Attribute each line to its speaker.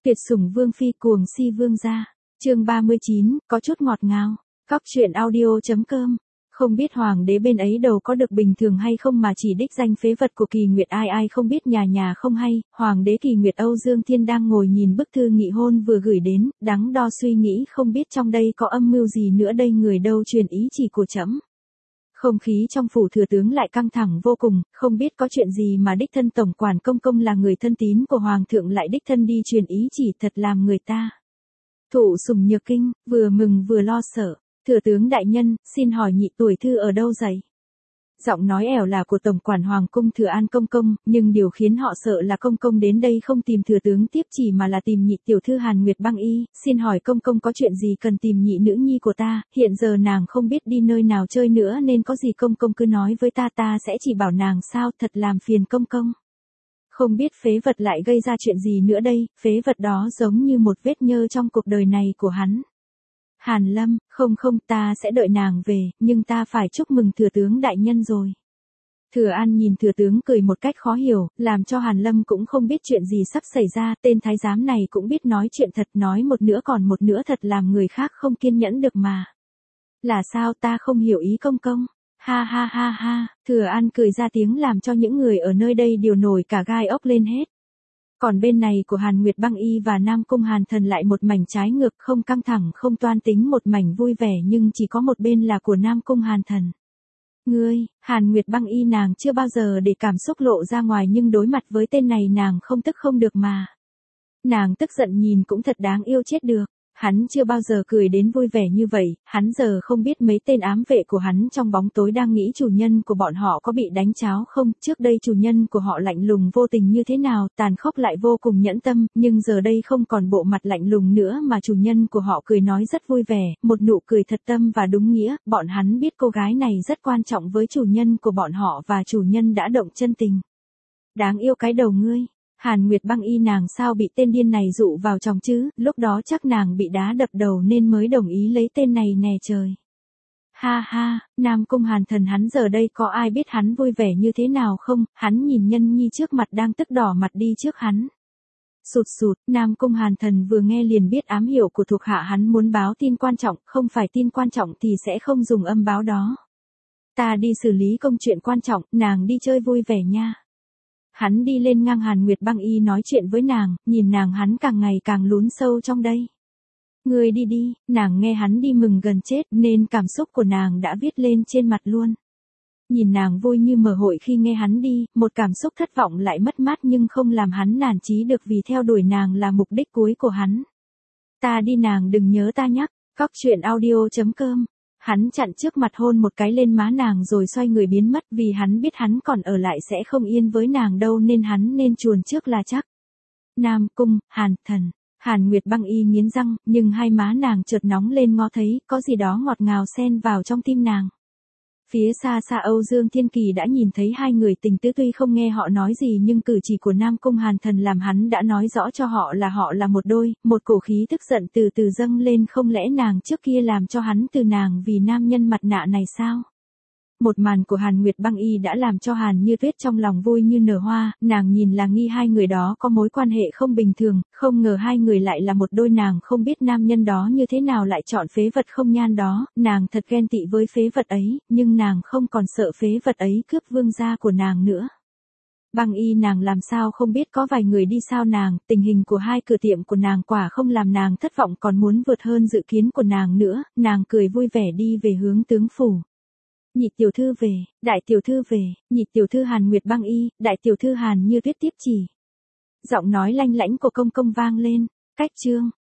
Speaker 1: Tuyệt sủng vương phi cuồng si vương gia. Chương 39, có chút ngọt ngào. Cóc truyện audio.com. Không biết hoàng đế bên ấy đầu có được bình thường hay không mà chỉ đích danh phế vật của Kỳ Nguyệt, ai ai không biết, nhà nhà không hay. Hoàng đế Kỳ Nguyệt Âu Dương Thiên đang ngồi nhìn bức thư nghị hôn vừa gửi đến, đắn đo suy nghĩ không biết trong đây có âm mưu gì nữa đây, người đâu truyền ý chỉ của trẫm. Không khí trong phủ thừa tướng lại căng thẳng vô cùng, không biết có chuyện gì mà đích thân tổng quản công công là người thân tín của hoàng thượng lại đích thân đi truyền ý chỉ, thật làm người ta thụ sủng nhược kinh, vừa mừng vừa lo sợ. Thừa tướng đại nhân, xin hỏi nhị tuổi thư ở đâu dậy? Giọng nói ẻo là của tổng quản hoàng cung Thừa An công công, nhưng điều khiến họ sợ là công công đến đây không tìm thừa tướng tiếp chỉ mà là tìm nhị tiểu thư Hàn Nguyệt Băng Y. Xin hỏi công công có chuyện gì cần tìm nhị nữ nhi của ta, hiện giờ nàng không biết đi nơi nào chơi nữa nên có gì công công cứ nói với ta, ta sẽ chỉ bảo nàng sao, thật làm phiền công công. Không biết phế vật lại gây ra chuyện gì nữa đây, phế vật đó giống như một vết nhơ trong cuộc đời này của hắn. Hàn Lâm, không, ta sẽ đợi nàng về, nhưng ta phải chúc mừng thừa tướng đại nhân rồi. Thừa An nhìn thừa tướng cười một cách khó hiểu, làm cho Hàn Lâm cũng không biết chuyện gì sắp xảy ra, tên thái giám này cũng biết nói chuyện thật, nói một nữa còn một nữa, thật làm người khác không kiên nhẫn được mà. Là sao, ta không hiểu ý công công. Ha ha ha ha, Thừa An cười ra tiếng làm cho những người ở nơi đây đều nổi cả gai ốc lên hết. Còn bên này của Hàn Nguyệt Băng Y và Nam Cung Hàn Thần lại một mảnh trái ngược, không căng thẳng không toan tính, một mảnh vui vẻ, nhưng chỉ có một bên là của Nam Cung Hàn Thần. Ngươi, Hàn Nguyệt Băng Y nàng chưa bao giờ để cảm xúc lộ ra ngoài, nhưng đối mặt với tên này nàng không tức không được mà. Nàng tức giận nhìn cũng thật đáng yêu chết được. Hắn chưa bao giờ cười đến vui vẻ như vậy, hắn giờ không biết mấy tên ám vệ của hắn trong bóng tối đang nghĩ chủ nhân của bọn họ có bị đánh cháo không, trước đây chủ nhân của họ lạnh lùng vô tình như thế nào, tàn khốc lại vô cùng nhẫn tâm, nhưng giờ đây không còn bộ mặt lạnh lùng nữa mà chủ nhân của họ cười nói rất vui vẻ, một nụ cười thật tâm và đúng nghĩa, bọn hắn biết cô gái này rất quan trọng với chủ nhân của bọn họ và chủ nhân đã động chân tình. Đáng yêu cái đầu ngươi. Hàn Nguyệt Băng Y nàng sao bị tên điên này dụ vào chồng chứ, lúc đó chắc nàng bị đá đập đầu nên mới đồng ý lấy tên này nè trời. Ha ha, Nam Cung Hàn Thần hắn giờ đây có ai biết hắn vui vẻ như thế nào không, hắn nhìn nhân nhi trước mặt đang tức đỏ mặt đi trước hắn. Sụt, Nam Cung Hàn Thần vừa nghe liền biết ám hiệu của thuộc hạ hắn muốn báo tin quan trọng, không phải tin quan trọng thì sẽ không dùng âm báo đó. Ta đi xử lý công chuyện quan trọng, nàng đi chơi vui vẻ nha. Hắn đi lên ngang Hàn Nguyệt Băng Y nói chuyện với nàng, nhìn nàng hắn càng ngày càng lún sâu trong đây. Ngươi đi đi, nàng nghe hắn đi mừng gần chết nên cảm xúc của nàng đã viết lên trên mặt luôn. Nhìn nàng vui như mở hội khi nghe hắn đi, một cảm xúc thất vọng lại mất mát nhưng không làm hắn nản chí được vì theo đuổi nàng là mục đích cuối của hắn. Ta đi nàng đừng nhớ ta nhắc, cóc truyện audio.com. Hắn chặn trước mặt hôn một cái lên má nàng rồi xoay người biến mất, vì hắn biết hắn còn ở lại sẽ không yên với nàng đâu nên hắn nên chuồn trước là chắc. Nam Cung Hàn Thần. Hàn Nguyệt Băng Y nghiến răng, nhưng hai má nàng chợt nóng lên, ngó thấy có gì đó ngọt ngào xen vào trong tim nàng. Phía xa xa Âu Dương Thiên Kỳ đã nhìn thấy hai người tình tứ, tuy không nghe họ nói gì nhưng cử chỉ của Nam Cung Hàn Thần làm hắn đã nói rõ cho họ là một đôi, một cổ khí tức giận từ từ dâng lên, không lẽ nàng trước kia làm cho hắn từ nàng vì nam nhân mặt nạ này sao? Một màn của Hàn Nguyệt Băng Y đã làm cho Hàn Như Tuyết trong lòng vui như nở hoa, nàng nhìn là nghi hai người đó có mối quan hệ không bình thường, không ngờ hai người lại là một đôi, nàng không biết nam nhân đó như thế nào lại chọn phế vật không nhan đó, nàng thật ghen tị với phế vật ấy, nhưng nàng không còn sợ phế vật ấy cướp vương gia của nàng nữa. Băng Y nàng làm sao không biết có vài người đi sao nàng, tình hình của hai cửa tiệm của nàng quả không làm nàng thất vọng, còn muốn vượt hơn dự kiến của nàng nữa, nàng cười vui vẻ đi về hướng tướng phủ. Nhị tiểu thư về, đại tiểu thư về, nhị tiểu thư Hàn Nguyệt Băng Y, đại tiểu thư Hàn Như Tuyết tiếp chỉ. Giọng nói lanh lảnh của công công vang lên, cách chương.